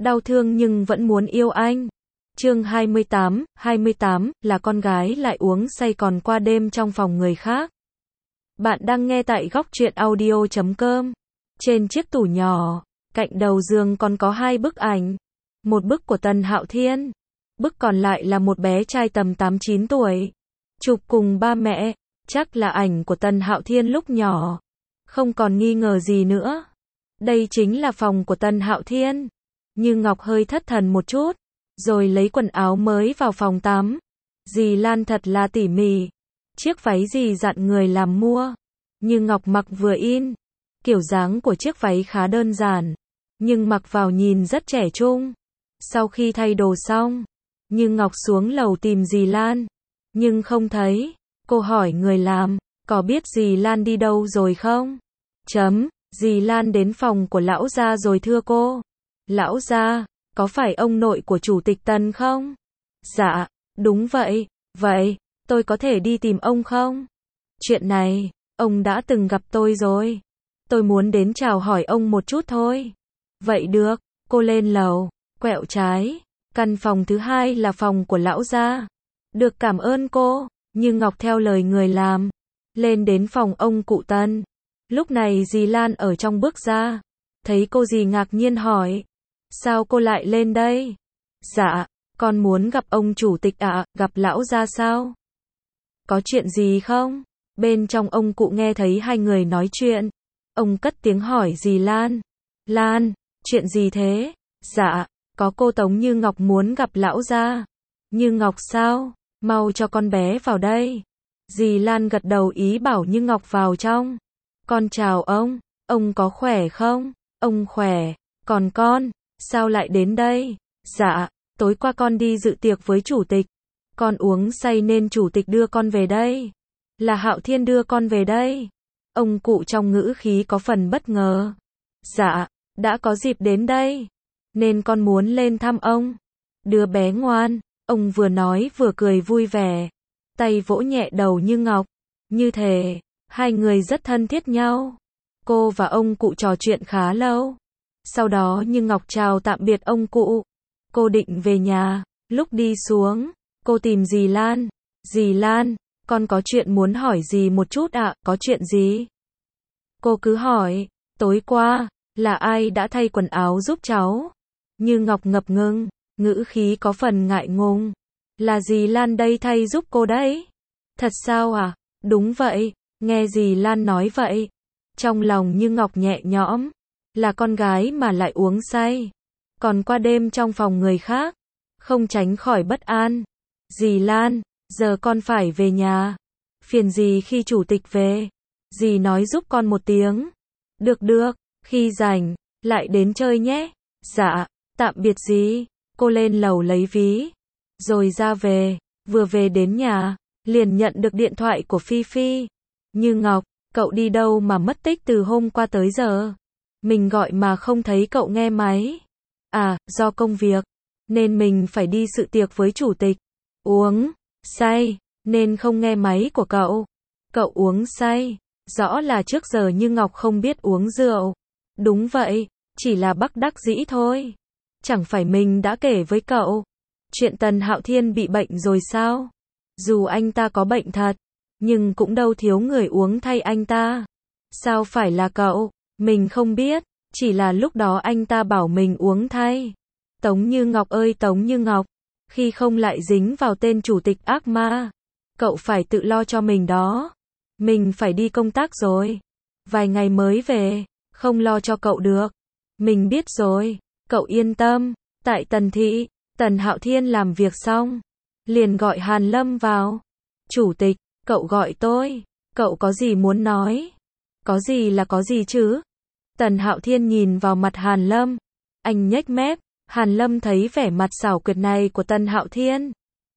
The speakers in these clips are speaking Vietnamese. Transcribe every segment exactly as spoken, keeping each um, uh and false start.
đau thương nhưng vẫn muốn yêu anh. Chương hai mươi tám, hai mươi tám, là con gái lại uống say còn qua đêm trong phòng người khác. Bạn đang nghe tại góc truyện audio chấm com. Trên chiếc tủ nhỏ, cạnh đầu giường còn có hai bức ảnh. Một bức của Tần Hạo Thiên, bức còn lại là một bé trai tầm tám chín tuổi, chụp cùng ba mẹ, chắc là ảnh của Tần Hạo Thiên lúc nhỏ. Không còn nghi ngờ gì nữa. Đây chính là phòng của Tần Hạo Thiên. Như Ngọc hơi thất thần một chút, rồi lấy quần áo mới vào phòng tắm. Dì Lan thật là tỉ mỉ. Chiếc váy dì dặn người làm mua, Như Ngọc mặc vừa in. Kiểu dáng của chiếc váy khá đơn giản, nhưng mặc vào nhìn rất trẻ trung. Sau khi thay đồ xong, Như Ngọc xuống lầu tìm dì Lan, nhưng không thấy. Cô hỏi người làm, có biết dì Lan đi đâu rồi không? Chấm, dì Lan đến phòng của lão gia rồi thưa cô. Lão gia, có phải ông nội của chủ tịch Tần không? Dạ, đúng vậy. Vậy, tôi có thể đi tìm ông không? Chuyện này, ông đã từng gặp tôi rồi. Tôi muốn đến chào hỏi ông một chút thôi. Vậy được, cô lên lầu, quẹo trái. Căn phòng thứ hai là phòng của lão gia. Được, cảm ơn cô. Như Ngọc theo lời người làm, lên đến phòng ông cụ Tần. Lúc này dì Lan ở trong bước ra. Thấy cô dì ngạc nhiên hỏi, sao cô lại lên đây? Dạ, con muốn gặp ông chủ tịch ạ. À, gặp lão gia sao? Có chuyện gì không? Bên trong ông cụ nghe thấy hai người nói chuyện. Ông cất tiếng hỏi dì Lan. Lan, chuyện gì thế? Dạ, có cô Tống Như Ngọc muốn gặp lão gia. Như Ngọc sao? Mau cho con bé vào đây. Dì Lan gật đầu ý bảo Như Ngọc vào trong. Con chào ông, ông có khỏe không? Ông khỏe, còn con, sao lại đến đây? Dạ, tối qua con đi dự tiệc với chủ tịch. Con uống say nên chủ tịch đưa con về đây. Là Hạo Thiên đưa con về đây. Ông cụ trong ngữ khí có phần bất ngờ. Dạ, đã có dịp đến đây, nên con muốn lên thăm ông. Đứa bé ngoan, ông vừa nói vừa cười vui vẻ. Tay vỗ nhẹ đầu Như Ngọc. Như thể, hai người rất thân thiết nhau. Cô và ông cụ trò chuyện khá lâu. Sau đó Như Ngọc chào tạm biệt ông cụ. Cô định về nhà. Lúc đi xuống, cô tìm dì Lan. Dì Lan, con có chuyện muốn hỏi dì một chút ạ. À, có chuyện gì? Cô cứ hỏi. Tối qua, là ai đã thay quần áo giúp cháu? Như Ngọc ngập ngừng, ngữ khí có phần ngại ngùng. Là dì Lan đây thay giúp cô đấy. Thật sao à? Đúng vậy. Nghe dì Lan nói vậy, trong lòng Như Ngọc nhẹ nhõm. Là con gái mà lại uống say, còn qua đêm trong phòng người khác, không tránh khỏi bất an. Dì Lan, giờ con phải về nhà. Phiền dì khi chủ tịch về, dì nói giúp con một tiếng. Được được, khi rảnh, lại đến chơi nhé. Dạ, tạm biệt dì. Cô lên lầu lấy ví, rồi ra về. Vừa về đến nhà, liền nhận được điện thoại của Phi Phi. Như Ngọc, cậu đi đâu mà mất tích từ hôm qua tới giờ? Mình gọi mà không thấy cậu nghe máy. À, do công việc, nên mình phải đi dự tiệc với chủ tịch. Uống say, nên không nghe máy của cậu. Cậu uống say, rõ là trước giờ Như Ngọc không biết uống rượu. Đúng vậy, chỉ là bất đắc dĩ thôi. Chẳng phải mình đã kể với cậu chuyện Tần Hạo Thiên bị bệnh rồi sao? Dù anh ta có bệnh thật, nhưng cũng đâu thiếu người uống thay anh ta. Sao phải là cậu? Mình không biết, chỉ là lúc đó anh ta bảo mình uống thay. Tống Như Ngọc ơi Tống Như Ngọc, khi không lại dính vào tên chủ tịch ác ma. Cậu phải tự lo cho mình đó. Mình phải đi công tác rồi. Vài ngày mới về, không lo cho cậu được. Mình biết rồi, cậu yên tâm. Tại Tần Thị, Tần Hạo Thiên làm việc xong, liền gọi Hàn Lâm vào. Chủ tịch, cậu gọi tôi. Cậu có gì muốn nói? Có gì là có gì chứ? Tần Hạo Thiên nhìn vào mặt Hàn Lâm. Anh nhếch mép. Hàn Lâm thấy vẻ mặt xảo quyệt này của Tần Hạo Thiên,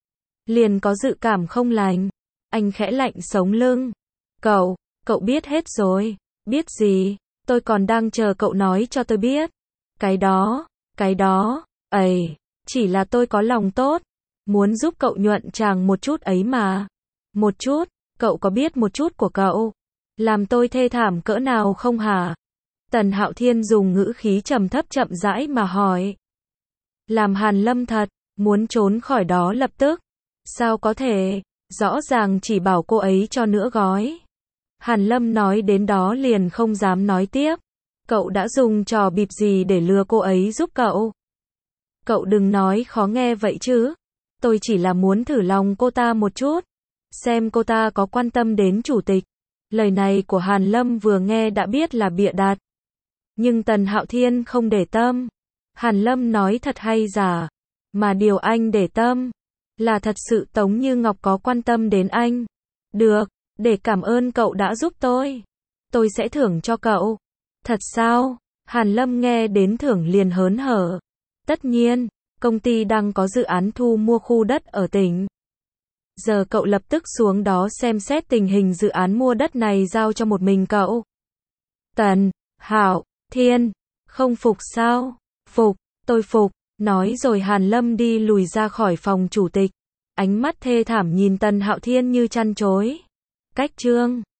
liền có dự cảm không lành. Anh khẽ lạnh sống lưng. Cậu, cậu biết hết rồi. Biết gì? Tôi còn đang chờ cậu nói cho tôi biết. Cái đó, cái đó, ầy, chỉ là tôi có lòng tốt, muốn giúp cậu nhuận chàng một chút ấy mà. Một chút, cậu có biết một chút của cậu làm tôi thê thảm cỡ nào không hả? Tần Hạo Thiên dùng ngữ khí trầm thấp chậm rãi mà hỏi. làm Hàn Lâm thật, muốn trốn khỏi đó lập tức. Sao có thể, rõ ràng chỉ bảo cô ấy cho nữa gói. Hàn Lâm nói đến đó liền không dám nói tiếp. Cậu đã dùng trò bịp gì để lừa cô ấy giúp cậu? Cậu đừng nói khó nghe vậy chứ. Tôi chỉ là muốn thử lòng cô ta một chút. Xem cô ta có quan tâm đến chủ tịch. Lời này của Hàn Lâm vừa nghe đã biết là bịa đặt. Nhưng Tần Hạo Thiên không để tâm. Hàn Lâm nói thật hay giả. Mà điều anh để tâm là thật sự Tống Như Ngọc có quan tâm đến anh. Được, để cảm ơn cậu đã giúp tôi. Tôi sẽ thưởng cho cậu. Thật sao? Hàn Lâm nghe đến thưởng liền hớn hở. Tất nhiên, công ty đang có dự án thu mua khu đất ở tỉnh. Giờ cậu lập tức xuống đó xem xét tình hình dự án mua đất này giao cho một mình cậu. Tần Hạo Thiên, không phục sao? Phục, tôi phục. Nói rồi Hàn Lâm đi lùi ra khỏi phòng chủ tịch. Ánh mắt thê thảm nhìn Tần Hạo Thiên như chăn chối. Cách chương